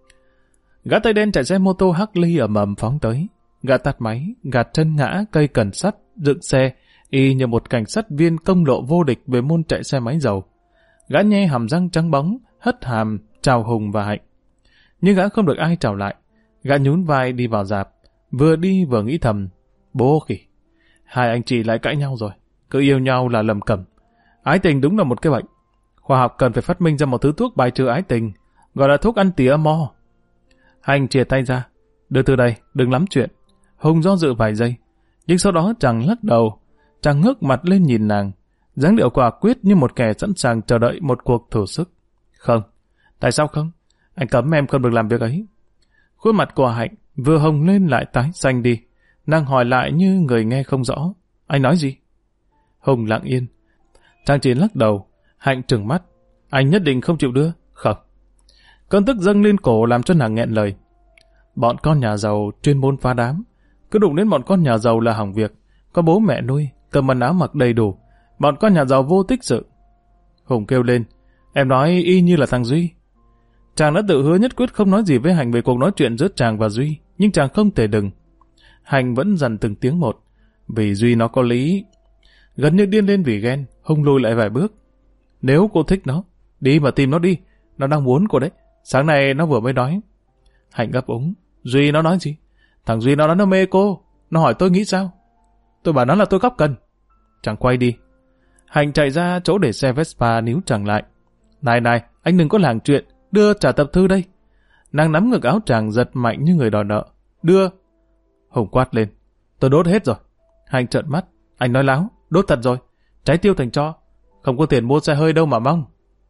Gã tay đen chạy xe mô tô Harley ầm ầm phóng tới. Gã tắt máy, gạt chân ngã cây cần sắt, dựng xe, y như một cảnh sát viên công lộ vô địch về môn chạy xe máy dầu. Gã nhe hàm răng trắng bóng, hất hàm, chào Hùng và Hạnh. Nhưng gã không được ai chào lại. Gã nhún vai đi vào rạp, vừa đi vừa nghĩ thầm. Bố khỉ, hai anh chị lại cãi nhau rồi. Cứ yêu nhau là lầm cẩm. Ái tình đúng là một cái bệnh. Khoa học cần phải phát minh ra một thứ thuốc bài trừ ái tình, gọi là thuốc ăn tỉa mo. Hành chìa tay ra. Đưa từ đây, đừng lắm chuyện. Hùng do dự vài giây, nhưng sau đó chàng lắc đầu. Chàng ngước mặt lên nhìn nàng, dáng điệu quả quyết như một kẻ sẵn sàng chờ đợi một cuộc thử sức. Không. Tại sao không? Anh cấm em không được làm việc ấy. Khuôn mặt của Hạnh vừa hồng lên lại tái xanh đi. Nàng hỏi lại như người nghe không rõ. Anh nói gì? Hùng lặng yên. Chàng chỉ lắc đầu. Hạnh trừng mắt. Anh nhất định không chịu đưa? Không. Cơn tức dâng lên cổ làm cho nàng nghẹn lời. Bọn con nhà giàu chuyên môn phá đám. Cứ đụng đến bọn con nhà giàu là hỏng việc. Có bố mẹ nuôi, cầm quần áo mặc đầy đủ. Bọn con nhà giàu vô tích sự. Hùng kêu lên. Em nói y như là thằng Duy. Chàng đã tự hứa nhất quyết không nói gì với Hạnh về cuộc nói chuyện giữa chàng và Duy. Nhưng chàng không thể đừng. Hạnh vẫn dằn từng tiếng một. Vì Duy nó có lý. Gần như điên lên vì ghen, Hùng lùi lại vài bước. Nếu cô thích nó, Đi mà tìm nó đi, nó đang muốn cô đấy. Sáng nay nó vừa mới nói. Hạnh gấp úng. Duy nó nói gì? Thằng Duy nó nói nó mê cô. Nó hỏi tôi nghĩ sao? Tôi bảo nó là tôi góp cần. Chàng quay đi. Hạnh chạy ra chỗ để xe Vespa níu chàng lại. Này này, anh đừng có làng chuyện, đưa trả tập thư đây. Nàng nắm ngực áo chàng giật mạnh như người đòi nợ. Đưa. Hùng quát lên. Tôi đốt hết rồi. Hạnh trợn mắt. Anh nói láo, đốt thật rồi. Trái tiêu thành tro. Không có tiền mua xe hơi đâu mà mong.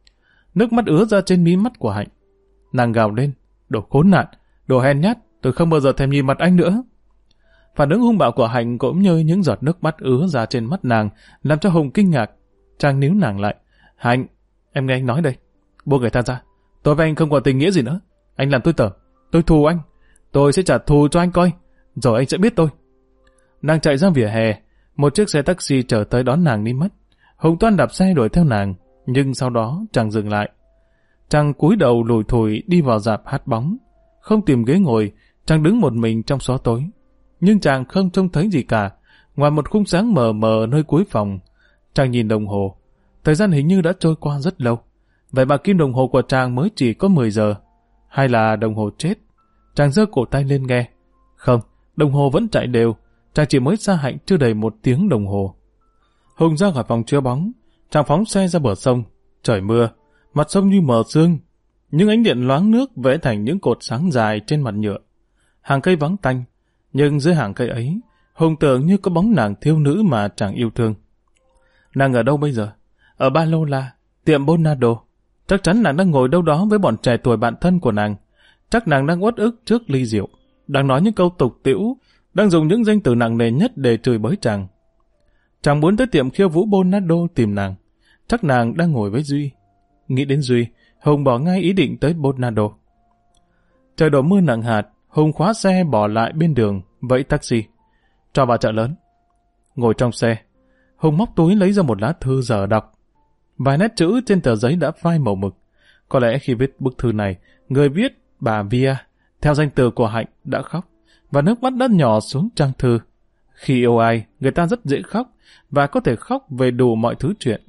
Nước mắt ứa ra trên mí mắt của Hạnh. Nàng gào lên. Đồ khốn nạn, đồ hèn nhát, tôi không bao giờ thèm nhìn mặt anh nữa. Phản ứng hung bạo của Hạnh cũng như những giọt nước mắt ứa ra trên mắt nàng, làm cho Hùng kinh ngạc. Chàng níu nàng lại. Hạnh, em nghe anh nói đây. Buông người ta ra. Tôi với anh không còn tình nghĩa gì nữa. Anh làm tôi tởm. Tôi thù anh. Tôi sẽ trả thù cho anh coi. Rồi anh sẽ biết tôi. Nàng chạy ra vỉa hè. Một chiếc xe taxi chở tới đón nàng đi mất. Hùng toan đạp xe đuổi theo nàng. Nhưng sau đó chàng dừng lại. Chàng cúi đầu lùi thủi đi vào rạp hát bóng. Không tìm ghế ngồi, chàng đứng một mình trong xó tối. Nhưng chàng không trông thấy gì cả, ngoài một khung sáng mờ mờ nơi cuối phòng. Chàng nhìn đồng hồ. Thời gian hình như đã trôi qua rất lâu. Vậy mà kim đồng hồ của chàng mới chỉ có mười giờ. Hay là đồng hồ chết? Chàng giơ cổ tay lên nghe. Không, đồng hồ vẫn chạy đều. Chàng chỉ mới xa Hạnh chưa đầy một tiếng đồng hồ. Hùng ra khỏi phòng chứa bóng. Chàng phóng xe ra bờ sông. Trời mưa, mặt sông như mờ sương. Những ánh điện loáng nước vẽ thành những cột sáng dài trên mặt nhựa. Hàng cây vắng tanh, nhưng dưới hàng cây ấy, Hùng tưởng như có bóng nàng thiếu nữ mà chàng yêu thương. Nàng ở đâu bây giờ? Ở Ba Lô La, tiệm Bonado. Chắc chắn nàng đang ngồi đâu đó với bọn trẻ tuổi bạn thân của nàng. Chắc nàng đang uất ức trước ly rượu, đang nói những câu tục tĩu, đang dùng những danh từ nặng nề nhất để chửi bới chàng. Chàng muốn tới tiệm khiêu vũ Bonado tìm nàng. Chắc nàng đang ngồi với Duy. Nghĩ đến Duy, Hùng bỏ ngay ý định tới Bonado. Trời đổ mưa nặng hạt, Hùng khóa xe bỏ lại bên đường, vẫy taxi. Cho vào chợ lớn. Ngồi trong xe, Hùng móc túi lấy ra một lá thư dở đọc. Vài nét chữ trên tờ giấy đã phai màu mực. Có lẽ khi viết bức thư này, người viết, bà Via, theo danh từ của Hạnh, đã khóc, và nước mắt đã nhỏ xuống trang thư. Khi yêu ai, người ta rất dễ khóc, và có thể khóc về đủ mọi thứ chuyện.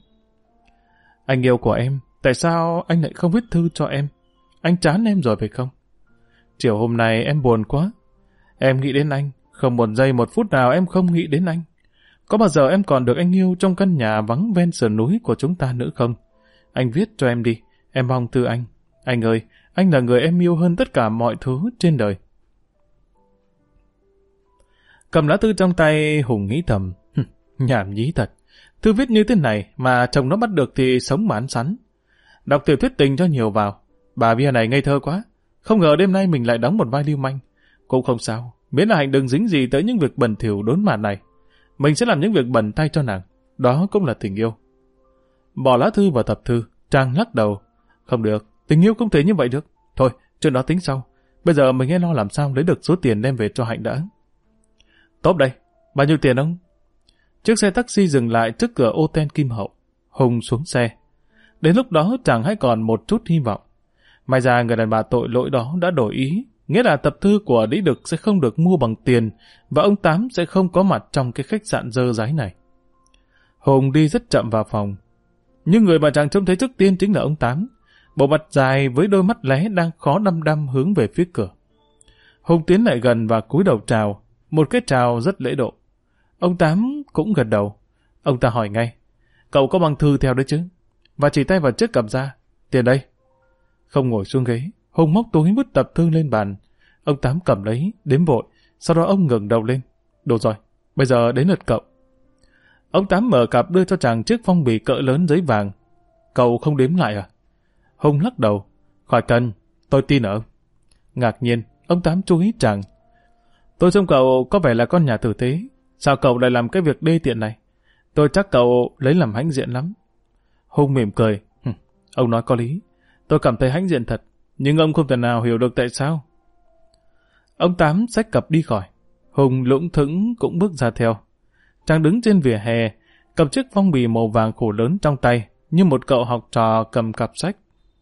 Anh yêu của em, tại sao anh lại không viết thư cho em? Anh chán em rồi phải không? Chiều hôm nay em buồn quá. Em nghĩ đến anh, không một giây một phút nào em không nghĩ đến anh. Có bao giờ em còn được anh yêu trong căn nhà vắng ven sườn núi của chúng ta nữa không? Anh viết cho em đi, em mong thư anh. Anh ơi, anh là người em yêu hơn tất cả mọi thứ trên đời. Cầm lá thư trong tay, Hùng nghĩ thầm, nhảm nhí thật. Thư viết như thế này mà chồng nó bắt được thì sống mà ăn sắn. Đọc tiểu thuyết tình cho nhiều vào. Bà Via này ngây thơ quá. Không ngờ đêm nay mình lại đóng một vai lưu manh. Cũng không sao, miễn là Hạnh đừng dính gì tới những việc bẩn thỉu đốn mạt này. Mình sẽ làm những việc bẩn thay cho nàng. Đó cũng là tình yêu. Bỏ lá thư vào tập thư, Trang lắc đầu. Không được, tình yêu không thể như vậy được. Thôi, chuyện đó tính sau. Bây giờ mình hãy lo làm sao lấy được số tiền đem về cho Hạnh đã. Tốt đây, bao nhiêu tiền ông? Chiếc xe taxi dừng lại trước cửa ô ten Kim Hậu. Hùng xuống xe. Đến lúc đó chàng hãy còn một chút hy vọng. May ra người đàn bà tội lỗi đó đã đổi ý. Nghĩa là tập thư của Lý Đực sẽ không được mua bằng tiền và ông Tám sẽ không có mặt trong cái khách sạn dơ dáy này. Hùng đi rất chậm vào phòng. Nhưng người mà chàng trông thấy trước tiên chính là ông Tám. Bộ mặt dài với đôi mắt lé đang khó đăm đăm hướng về phía cửa. Hùng tiến lại gần và cúi đầu chào. Một cái chào rất lễ độ. Ông Tám cũng gật đầu. Ông ta hỏi ngay. Cậu có băng thư theo đấy chứ? Và chỉ tay vào chiếc cặp ra. Tiền đây. Không ngồi xuống ghế, Hùng móc túi vứt tập thư lên bàn. Ông Tám cầm lấy, đếm vội. Sau đó ông ngẩng đầu lên. Đủ rồi, bây giờ đến lượt cậu. Ông Tám mở cặp đưa cho chàng chiếc phong bì cỡ lớn giấy vàng. Cậu không đếm lại à? Hùng lắc đầu. Khỏi cần, tôi tin ở ông. Ngạc nhiên, ông Tám chú ý chàng. Tôi trông cậu có vẻ là con nhà tử tế. Sao cậu lại làm cái việc đê tiện này? Tôi chắc cậu lấy làm hãnh diện lắm. Hùng mỉm cười. Ông nói có lý. Tôi cảm thấy hãnh diện thật. Nhưng ông không thể nào hiểu được tại sao. Ông Tám xách cặp đi khỏi. Hùng lững thững cũng bước ra theo. Chàng đứng trên vỉa hè, cầm chiếc phong bì màu vàng khổ lớn trong tay, như một cậu học trò cầm cặp sách.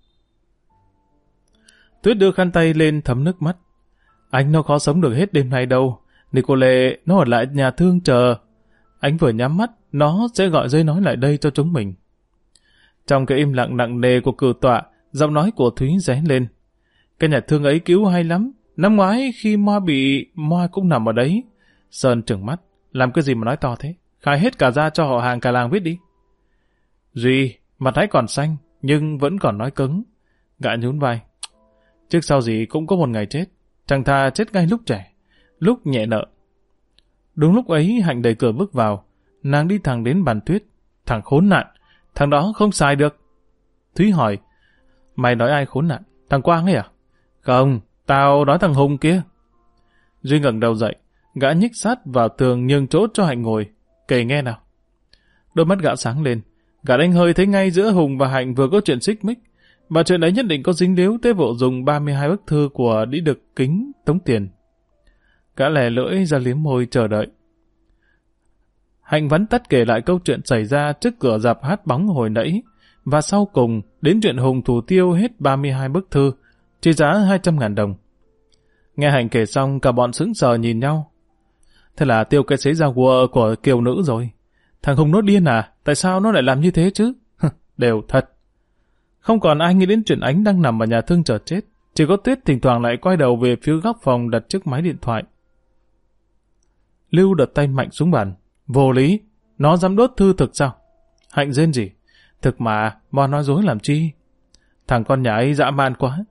Tuyết đưa khăn tay lên thấm nước mắt. Anh nó khó sống được hết đêm nay đâu. Nicole, nó ở lại nhà thương chờ. Anh vừa nhắm mắt, nó sẽ gọi dây nói lại đây cho chúng mình. Trong cái im lặng nặng nề của cử tọa, giọng nói của Thúy ré lên. Cái nhà thương ấy cứu hay lắm. Năm ngoái khi Moa bị, Moa cũng nằm ở đấy. Sơn trừng mắt. Làm cái gì mà nói to thế? Khai hết cả ra cho họ hàng cả làng biết đi. Duy, mặt hãy còn xanh, nhưng vẫn còn nói cứng. Gã nhún vai. Trước sau gì cũng có một ngày chết. Chẳng thà chết ngay lúc trẻ, lúc nhẹ nợ. Đúng lúc ấy Hạnh đẩy cửa bước vào. Nàng đi thẳng đến bàn Tuyết. Thằng khốn nạn, thằng đó không xài được. Thúy hỏi. Mày nói ai khốn nạn? Thằng Quang ấy à? Không, tao nói thằng Hùng kia. Duy ngẩng đầu dậy. Gã nhích sát vào tường nhường chỗ cho Hạnh ngồi. Kể nghe nào. Đôi mắt gã sáng lên. Gã đánh hơi thấy ngay giữa Hùng và Hạnh vừa có chuyện xích mích. Mà chuyện ấy nhất định có dính líu tới vụ dùng ba mươi hai bức thư của Đĩ Đực Kính tống tiền. Gã lè lưỡi ra liếm môi chờ đợi. Hạnh vắn tắt kể lại câu chuyện xảy ra trước cửa rạp hát bóng hồi nãy, và sau cùng đến chuyện Hùng thủ tiêu hết ba mươi hai bức thư, trị giá hai trăm ngàn đồng. Nghe Hạnh kể xong, cả bọn sững sờ nhìn nhau. Thế là tiêu cái xế ra quờ của kiều nữ rồi. Thằng Hùng nó điên à? Tại sao nó lại làm như thế chứ? Đều thật. Không còn ai nghĩ đến chuyện Ánh đang nằm ở nhà thương chờ chết. Chỉ có Tuyết thỉnh thoảng lại quay đầu về phía góc phòng đặt chiếc máy điện thoại. Lưu đợt tay mạnh xuống bàn. Vô lý, nó dám đốt thư thực sao? Hạnh rên rỉ. Thực mà, Mo nói dối làm chi? Thằng con nhà ấy dã man quá.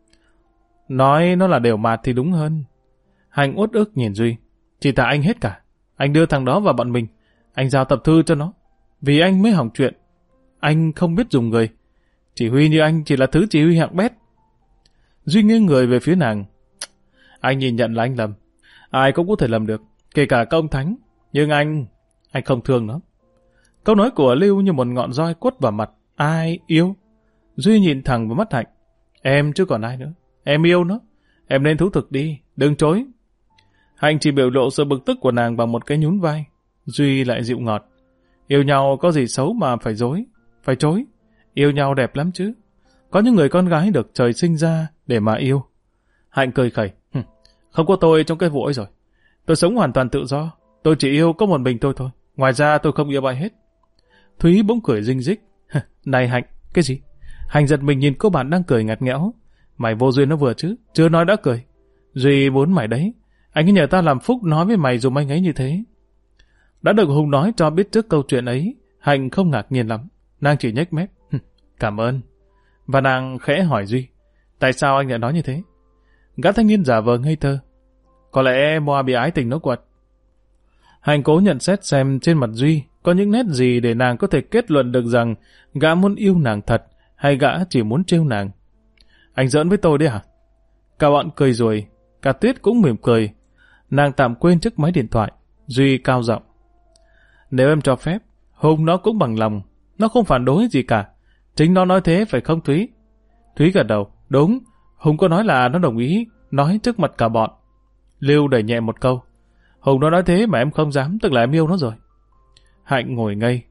Nói nó là đều mạt thì đúng hơn. Hạnh uất ức nhìn Duy. Chỉ tại anh hết cả. Anh đưa thằng đó vào bọn mình. Anh giao tập thư cho nó. Vì anh mới hỏng chuyện. Anh không biết dùng người. Chỉ huy như anh chỉ là thứ chỉ huy hạng bét. Duy nghiêng người về phía nàng. Anh nhìn nhận là anh lầm. Ai cũng có thể lầm được. Kể cả các ông thánh. Nhưng anh... Anh không thương nó. Câu nói của Lưu như một ngọn roi quất vào mặt. Ai yêu? Duy nhìn thẳng vào mắt Hạnh. Em chứ còn ai nữa. Em yêu nó. Em nên thú thực đi. Đừng chối. Hạnh chỉ biểu lộ sự bực tức của nàng bằng một cái nhún vai. Duy lại dịu ngọt. Yêu nhau có gì xấu mà phải dối. Phải chối. Yêu nhau đẹp lắm chứ. Có những người con gái được trời sinh ra để mà yêu. Hạnh cười khẩy. Không có tôi trong cái vụ ấy rồi. Tôi sống hoàn toàn tự do. Tôi chỉ yêu có một mình tôi thôi. Ngoài ra tôi không yêu ai hết. Thúy bỗng cười rinh rích. Này Hạnh, cái gì? Hạnh giật mình nhìn cô bạn đang cười ngặt nghẽo. Mày vô duyên nó vừa chứ, chưa nói đã cười. Duy muốn mày đấy. Anh ấy nhờ ta làm phúc nói với mày dùm anh ấy như thế. Đã được Hùng nói cho biết trước câu chuyện ấy, Hạnh không ngạc nhiên lắm. Nàng chỉ nhếch mép. Cảm ơn. Và nàng khẽ hỏi Duy. Tại sao anh lại nói như thế? Gã thanh niên giả vờ ngây thơ. Có lẽ Moa bị ái tình nó quật. Hạnh cố nhận xét xem trên mặt Duy có những nét gì để nàng có thể kết luận được rằng gã muốn yêu nàng thật hay gã chỉ muốn trêu nàng. Anh giỡn với tôi đấy hả? Cả bọn cười rồi, cả Tuyết cũng mỉm cười. Nàng tạm quên chiếc máy điện thoại. Duy cao giọng. Nếu em cho phép, Hùng nó cũng bằng lòng. Nó không phản đối gì cả. Chính nó nói thế phải không Thúy? Thúy gật đầu. Đúng, Hùng có nói là nó đồng ý, nói trước mặt cả bọn. Lưu đẩy nhẹ một câu. Hùng nó nói thế mà em không dám, tức là em yêu nó rồi. Hạnh ngồi ngây.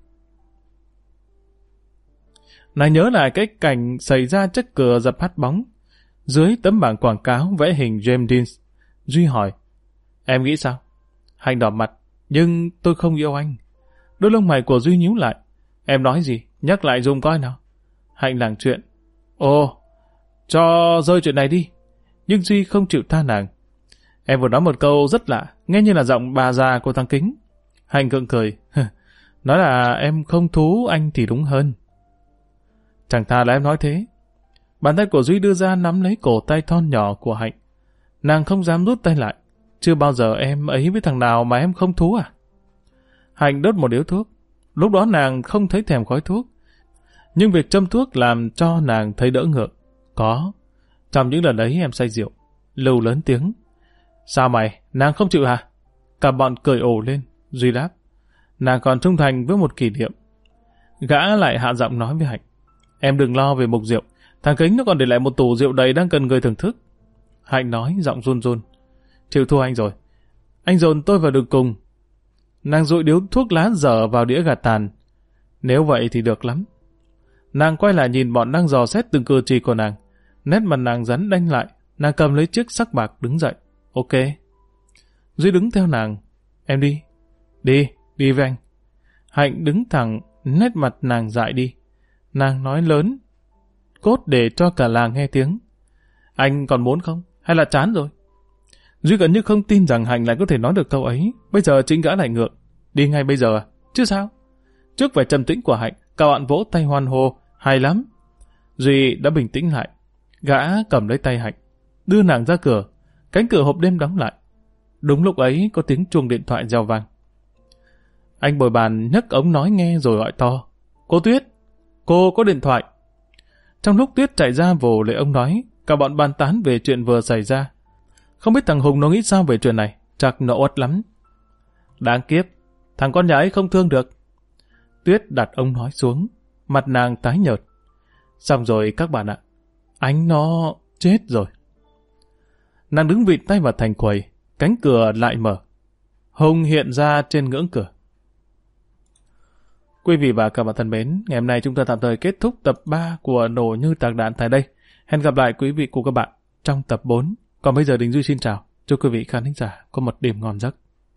Nàng nhớ lại cái cảnh xảy ra trước cửa dập hát bóng. Dưới tấm bảng quảng cáo vẽ hình James Dean. Duy hỏi. Em nghĩ sao? Hạnh đỏ mặt. Nhưng tôi không yêu anh. Đôi lông mày của Duy nhíu lại. Em nói gì? Nhắc lại dùm coi nào. Hạnh lảng chuyện. Ồ, cho rơi chuyện này đi. Nhưng Duy không chịu tha nàng. Em vừa nói một câu rất lạ, nghe như là giọng bà già của thằng Kính. Hạnh gượng cười. Nói là em không thú anh thì đúng hơn. Chẳng thà là em nói thế. Bàn tay của Duy đưa ra nắm lấy cổ tay thon nhỏ của Hạnh. Nàng không dám rút tay lại. Chưa bao giờ em ấy với thằng nào mà em không thú à? Hạnh đốt một điếu thuốc. Lúc đó nàng không thấy thèm khói thuốc. Nhưng việc châm thuốc làm cho nàng thấy đỡ ngượng. Có. Trong những lần ấy em say rượu. Lưu lớn tiếng. Sao mày? Nàng không chịu hả? Cả bọn cười ồ lên. Duy đáp. Nàng còn trung thành với một kỷ niệm. Gã lại hạ giọng nói với Hạnh. Em đừng lo về mục rượu. Thằng Kính nó còn để lại một tủ rượu đầy đang cần người thưởng thức. Hạnh nói giọng run run. Chịu thua anh rồi. Anh dồn tôi vào đường cùng. Nàng dụi điếu thuốc lá dở vào đĩa gạt tàn. Nếu vậy thì được lắm. Nàng quay lại nhìn bọn đang dò xét từng cử chỉ của nàng. Nét mặt nàng rắn đanh lại. Nàng cầm lấy chiếc sắc bạc đứng dậy. Ok. Duy đứng theo nàng. Em đi. Đi, đi với anh. Hạnh đứng thẳng, nét mặt nàng dại đi. Nàng nói lớn, cốt để cho cả làng nghe tiếng. Anh còn muốn không? Hay là chán rồi? Duy gần như không tin rằng Hạnh lại có thể nói được câu ấy. Bây giờ chính gã lại ngượng. Đi ngay bây giờ à? Chứ sao? Trước vẻ trầm tĩnh của Hạnh, cả bọn vỗ tay hoan hô. Hay lắm. Duy đã bình tĩnh lại. Gã cầm lấy tay Hạnh, đưa nàng ra cửa. Cánh cửa hộp đêm đóng lại. Đúng lúc ấy có tiếng chuông điện thoại reo vang. Anh bồi bàn nhấc ống nói nghe rồi gọi to. Cô Tuyết, cô có điện thoại. Trong lúc Tuyết chạy ra vồ lấy ông nói, cả bọn bàn tán về chuyện vừa xảy ra. Không biết thằng Hùng nó nghĩ sao về chuyện này, chắc nó uất lắm. Đáng kiếp, thằng con nhà ấy không thương được. Tuyết đặt ông nói xuống, mặt nàng tái nhợt. Xong rồi các bạn ạ, anh nó chết rồi. Nàng đứng vịn tay vào thành quầy, cánh cửa lại mở. Hùng hiện ra trên ngưỡng cửa. Quý vị và các bạn thân mến, ngày hôm nay chúng ta tạm thời kết thúc tập ba của Nổ Như Tạc Đạn tại đây. Hẹn gặp lại quý vị cùng các bạn trong tập bốn. Còn bây giờ Đình Duy xin chào. Chúc quý vị khán thính giả có một đêm ngon giấc.